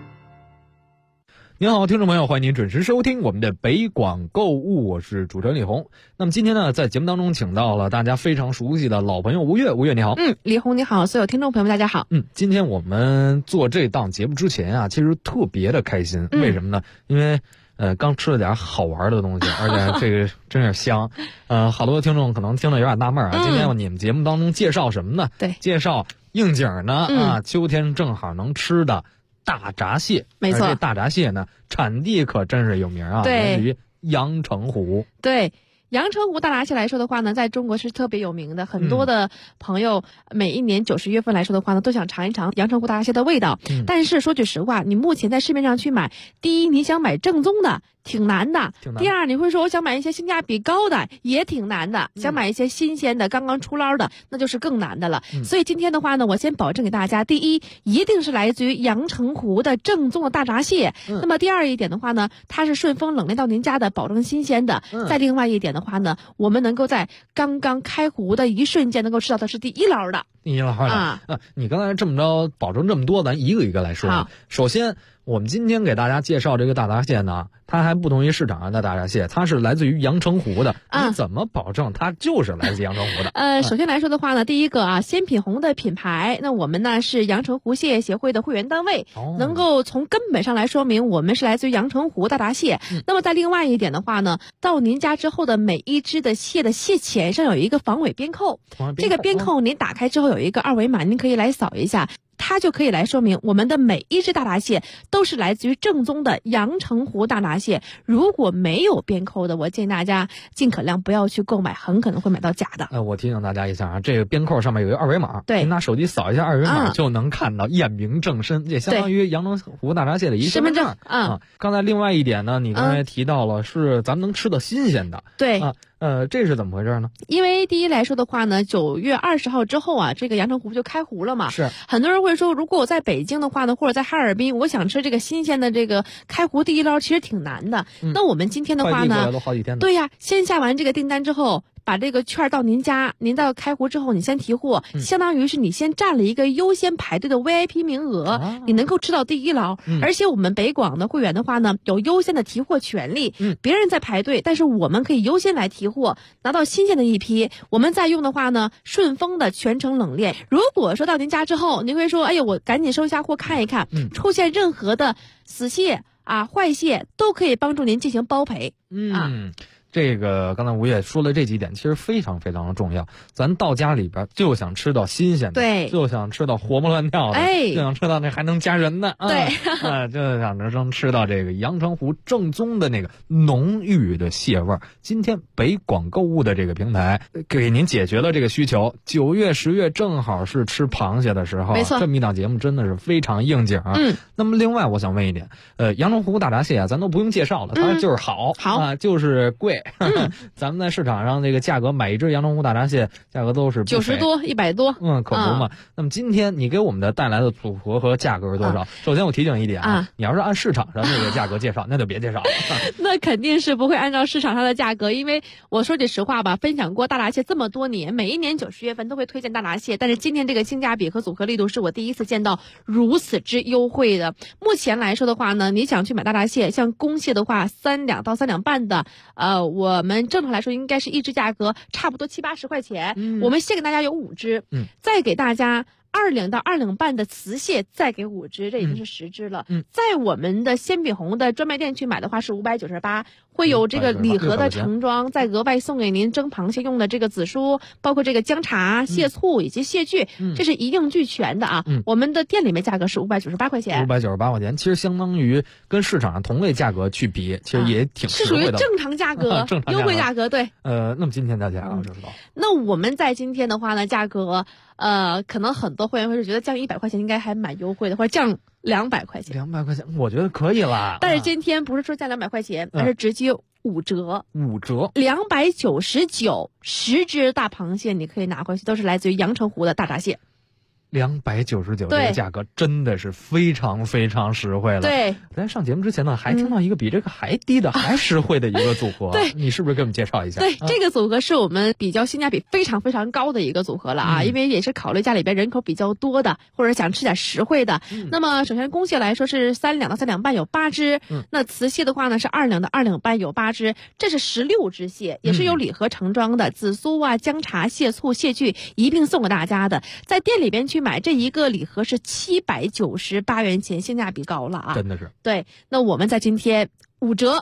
您好，听众朋友，欢迎您准时收听我们的北广购物，我是主持人李红。那么今天呢，在节目当中请到了大家非常熟悉的老朋友吴越，吴越你好。 李红你好，所有听众朋友们大家好。 今天我们做这档节目之前啊，其实特别的开心，为什么呢？因为刚吃了点好玩的东西，而且这个真是香。好多听众可能听了有点纳闷啊，今天你们节目当中介绍什么呢？ 对， 介绍应景呢秋天正好能吃的大闸蟹。 没错， 这大闸蟹呢，产地可真是有名啊，来自于阳澄湖。 对。阳澄湖大闸蟹来说的话呢，在中国是特别有名的，很多的朋友每一年90月份来说的话呢，都想尝一尝阳澄湖大闸蟹的味道。但是说句实话，你目前在市面上去买，第一，你想买正宗的挺难的；第二，你会说我想买一些性价比高的，也挺难的；想买一些新鲜的、刚刚出捞的，那就是更难的了。所以今天的话呢，我先保证给大家，第一，一定是来自于阳澄湖的正宗的大闸蟹。那么第二一点的话呢，它是顺丰冷链到您家的，保证新鲜的。再另外一点的话呢，我们能够在刚刚开湖的一瞬间能够吃到的是第一捞的。 第一捞的你刚才这么着保证这么多，咱一个一个来说。首先，我们今天给大家介绍这个大闸蟹呢，它还不同于市场上的大闸蟹，它是来自于阳澄湖的。你怎么保证它就是来自阳澄湖的？ 首先来说的话呢，第一个鲜品红的品牌，那我们呢是阳澄湖蟹业协会的会员单位，能够从根本上来说明我们是来自于阳澄湖大闸蟹。那么在另外一点的话呢，到您家之后的每一只的蟹的蟹钳上有一个防伪边扣，这个边扣您打开之后有一个二维码，您可以来扫一下。它就可以来说明我们的每一只大闸蟹都是来自于正宗的阳澄湖大闸蟹。如果没有边扣的，我建议大家尽可量不要去购买，很可能会买到假的。 我提醒大家一下啊，这个边扣上面有一个二维码， 对， 您拿手机扫一下二维码就能看到，验明正身，也相当于阳澄湖大闸蟹的一身份证。刚才另外一点呢，你刚才提到了是咱们能吃到新鲜的， 对这是怎么回事呢？ 因为第一来说的话呢，9月20号之后啊，这个阳澄湖就开湖了嘛。 是， 很多人会说，如果我在北京的话呢，或者在哈尔滨，我想吃这个新鲜的这个开湖第一捞，其实挺难的。那我们今天的话呢， 快递过来都好几天。 对呀，先下完这个订单之后，把这个券到您家，您到开湖之后，你先提货，相当于是你先占了一个优先排队的 VIP 名额，你能够吃到第一捞。而且我们北广的会员的话呢，有优先的提货权利。别人在排队，但是我们可以优先来提货，拿到新鲜的一批。我们再用的话呢，顺丰的全程冷链。如果说到您家之后，您会说，哎呀，我赶紧收一下货看一看，出现任何的死蟹坏蟹，都可以帮助您进行包赔。 这个刚才吴也说了这几点，其实非常非常的重要。咱到家里边就想吃到新鲜的， 对， 就想吃到活蹦乱跳的，就想吃到那还能加人的， 对， 就想吃到这个阳澄湖正宗的那个浓郁的蟹味儿。今天北广购物的这个平台给您解决了这个需求。9月、10月正好是吃螃蟹的时候， 没错， 这么一档节目真的是非常应景。那么另外我想问一点，阳澄湖大闸蟹咱都不用介绍了，它就是好就是贵。咱们在市场上这个价格买一只阳澄湖大闸蟹价格都是 90多100多， 可不嘛。那么今天你给我们的带来的组合和价格是多少？首先我提醒一点你要是按市场上那个价格介绍，那就别介绍了。 那肯定是不会按照市场上的价格，因为我说句实话吧，分享过大闸蟹这么多年，每一年90月份都会推荐大闸蟹，但是今天这个性价比和组合力度是我第一次见到如此之优惠的。目前来说的话呢，你想去买大闸蟹，像公蟹的话3两到3两半的， 我们正常来说应该是一只价格差不多70-80块钱，我们先给大家有5只，再给大家2两到2两半的瓷蟹，再给5只，这已经是10只了。在我们的鲜比红的专卖店去买的话是598，会有这个礼盒的盛装，再额外送给您蒸螃蟹用的这个紫苏，包括这个姜茶、蟹醋以及蟹具，这是一应俱全的啊。我们的店里面价格是598块钱 ，598块钱，其实相当于跟市场上同类价格去比，其实也挺实惠的， 是属于正常价格，优惠价格。对。 那么今天的价格我就知道。 那我们在今天的话呢，价格可能很多会员会觉得降100块钱应该还蛮优惠的，或者降200块钱。 200块钱，我觉得可以了。 但是今天不是说降200块钱，而是直接5折。 5折 ，299 10只大螃蟹你可以拿回去，都是来自于阳澄湖的大闸蟹。 299这个价格真的是非常非常实惠了。 对， 在上节目之前呢，还听到一个比这个还低的、还实惠的一个组合。 对， 你是不是给我们介绍一下？ 对，这个组合是我们比较性价比非常非常高的一个组合了啊，因为也是考虑家里边人口比较多的，或者想吃点实惠的。那么首先公蟹来说是3两到3两半有8只，那瓷蟹的话呢是2两到2两半有8只，这是16只蟹，也是有礼盒盛装的，紫苏啊、姜茶、蟹醋、蟹具一并送给大家的。在店里边去买这一个礼盒是798元钱，性价比高了啊！ 真的是。 对，那我们在今天5折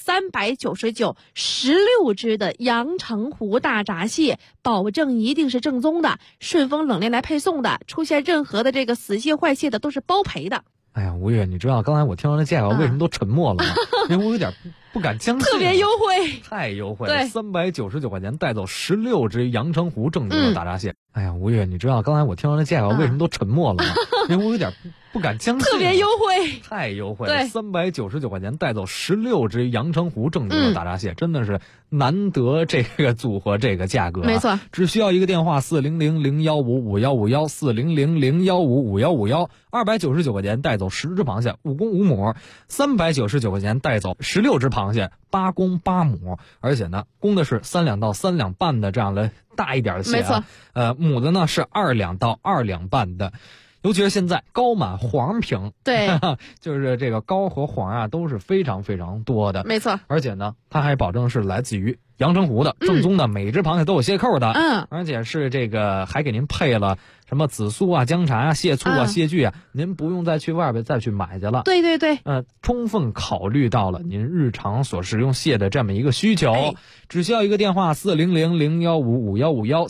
，399 16只的阳澄湖大闸蟹，保证一定是正宗的，顺丰冷链来配送的，出现任何的这个死蟹坏蟹的都是包赔的。 哎呀，吴越，你知道刚才我听到那价格为什么都沉默了吗？因为我有点不敢相信。 特别优惠， 太优惠了，399块钱带走16只阳澄湖正宗的大闸蟹。哎呀，吴越，你知道刚才我听到那价格为什么都沉默了吗？因为我有点不敢相信。 特别优惠， 太优惠了，399块钱带走16只阳澄湖正宗的大闸蟹，真的是难得这个组合这个价格。 没错， 只需要一个电话400-015-5151 400-015-5151 ，299块钱带走10只螃蟹，5公5母；399块钱带走16只螃蟹，8公8母，而且呢，公的是3两到3两半的这样的大一点的蟹， 没错。 母的呢是2两到2两半的。尤其是现在膏满黄瓶， 对， 就是这个膏和黄啊都是非常非常多的， 没错。 而且呢，它还保证是来自于阳澄湖的正宗的，每只螃蟹都有蟹扣的，而且是这个还给您配了什么紫苏啊、姜茶啊、蟹醋啊、蟹具啊，您不用再去外边再去买去了。 对对对， 充分考虑到了您日常所食用蟹的这么一个需求，只需要一个电话400-015-5151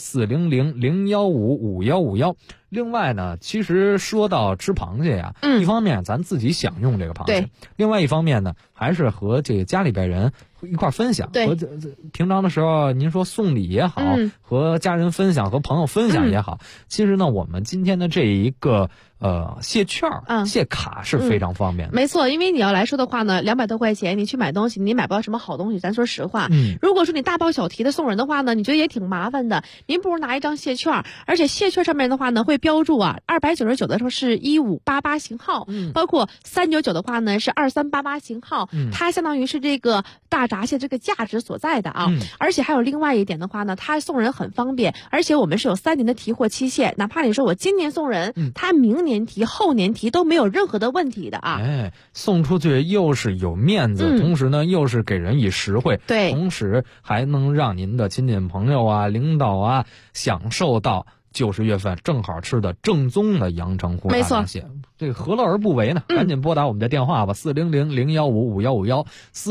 400-015-5151。另外呢，其实说到吃螃蟹呀，一方面咱自己享用这个螃蟹，另外一方面呢，还是和这个家里边人一块分享。和平常的时候，您说送礼也好，和家人分享、和朋友分享也好，其实呢，我们今天的这一个蟹券、蟹卡是非常方便的。 没错，因为你要来说的话呢，200多块钱你去买东西，你买不到什么好东西。咱说实话，如果说你大包小提的送人的话呢，你觉得也挺麻烦的。您不如拿一张蟹券，而且蟹券上面的话呢，会标注啊，299的时候是1588型号，包括399的话呢是2388型号，它相当于是这个大闸蟹这个价值所在的啊。而且还有另外一点的话呢，它送人很方便，而且我们是有3年的提货期限，哪怕你说我今年送人，他明年提、后年提都没有任何的问题的啊。 送出去又是有面子，同时呢又是给人以实惠， 对， 同时还能让您的亲戚朋友啊、领导啊享受到90月份正好吃的正宗的阳澄湖大闸蟹，这个何乐而不为呢？赶紧拨打我们的电话吧，400-015-5151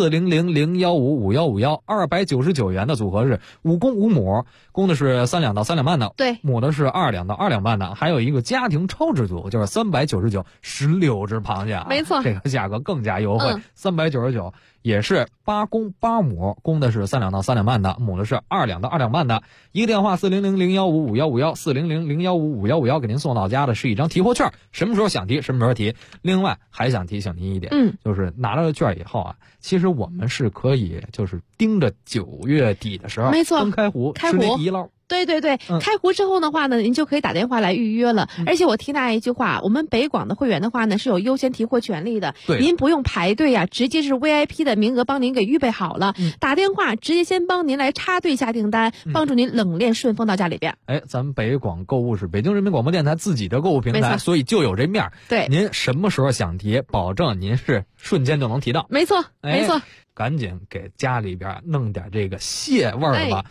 400-015-5151。299元的组合是5公5母，公的是3两到3两半的， 对， 母的是2两到2两半的，还有一个家庭超值组，就是399 16只螃蟹， 没错， 这个价格更加优惠，399。也是8公8母，公的是3两到3两半的，母的是2两到2两半的。一个电话400-015-5151 400-015-5151，给您送到家的是一张提货券，什么时候想提什么时候提。另外还想提醒您一点，就是拿到了券以后啊，其实我们是可以就是盯着9月底的时候， 没错， 刚开湖吃那第一捞。 对对对，开湖之后的话呢，您就可以打电话来预约了。而且我提那一句话，我们北广的会员的话呢是有优先提货权利的，您不用排队呀，直接是 VIP 的名额帮您给预备好了，打电话直接先帮您来插队下订单，帮助您冷链顺丰到家里边。 咱们北广购物是北京人民广播电台自己的购物平台，所以就有这面。 对， 您什么时候想提，保证您是瞬间就能提到。 没错，没错。 赶紧给家里边弄点这个蟹味儿吧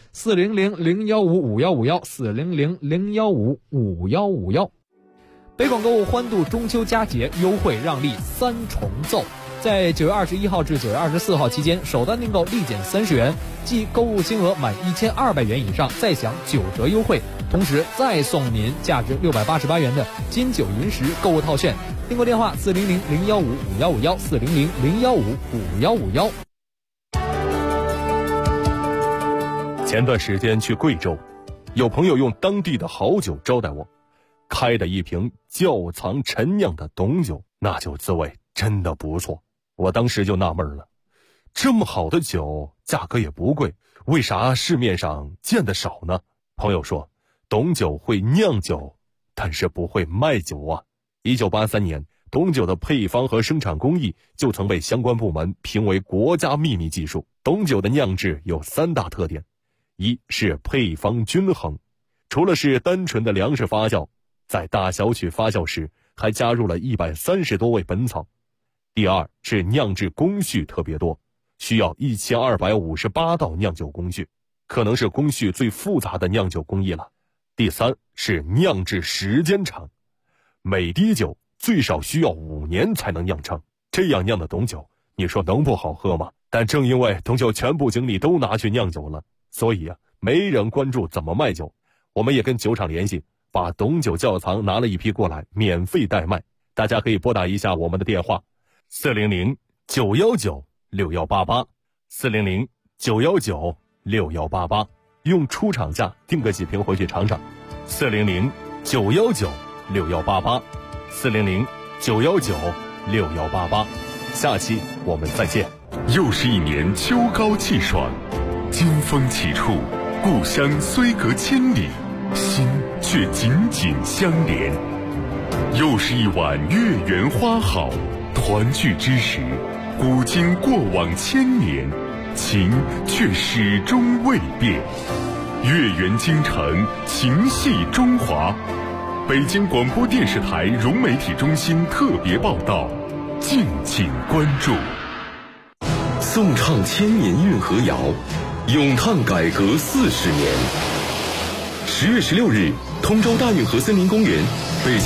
！400-015-5151，400-015-5151。北广购物欢度中秋佳节优惠让利3重奏，在9月21号至9月24号期间，首单订购立减30元，即购物金额满1200元以上再享9折优惠，同时再送您价值688元的金九银十购物套券。订购电话400-015-5151，400-015-5151。 前段时间去贵州，有朋友用当地的好酒招待我，开的一瓶窖藏陈酿的董酒，那酒滋味真的不错。我当时就纳闷了，这么好的酒价格也不贵，为啥市面上见得少呢？朋友说，董酒会酿酒，但是不会卖酒啊。1983年，董酒的配方和生产工艺就曾被相关部门评为国家秘密技术。董酒的酿制有3大特点，一是配方均衡，除了是单纯的粮食发酵，在大小曲发酵时还加入了130多味本草。第二是酿制工序特别多，需要1258道酿酒工序，可能是工序最复杂的酿酒工艺了。第三是酿制时间长，每滴酒最少需要5年才能酿成，这样酿的董酒，你说能不好喝吗？但正因为董酒全部精力都拿去酿酒了，所以没人关注怎么卖酒。我们也跟酒厂联系，把董酒窖藏拿了一批过来，免费代卖。大家可以拨打一下我们的电话，400-919-6188，400-919-6188，用出厂价订个几瓶回去尝尝。400-919-6188，400-919-6188。下期我们再见。 又是一年秋高气爽，金风起处，故乡虽隔千里，心却紧紧相连。又是一晚月圆花好，团聚之时，古今过往千年，情却始终未变。月圆京城，情系中华。北京广播电视台融媒体中心特别报道，敬请关注。 颂唱千年运河谣，咏叹改革40年。10月16日，通州大运河森林公园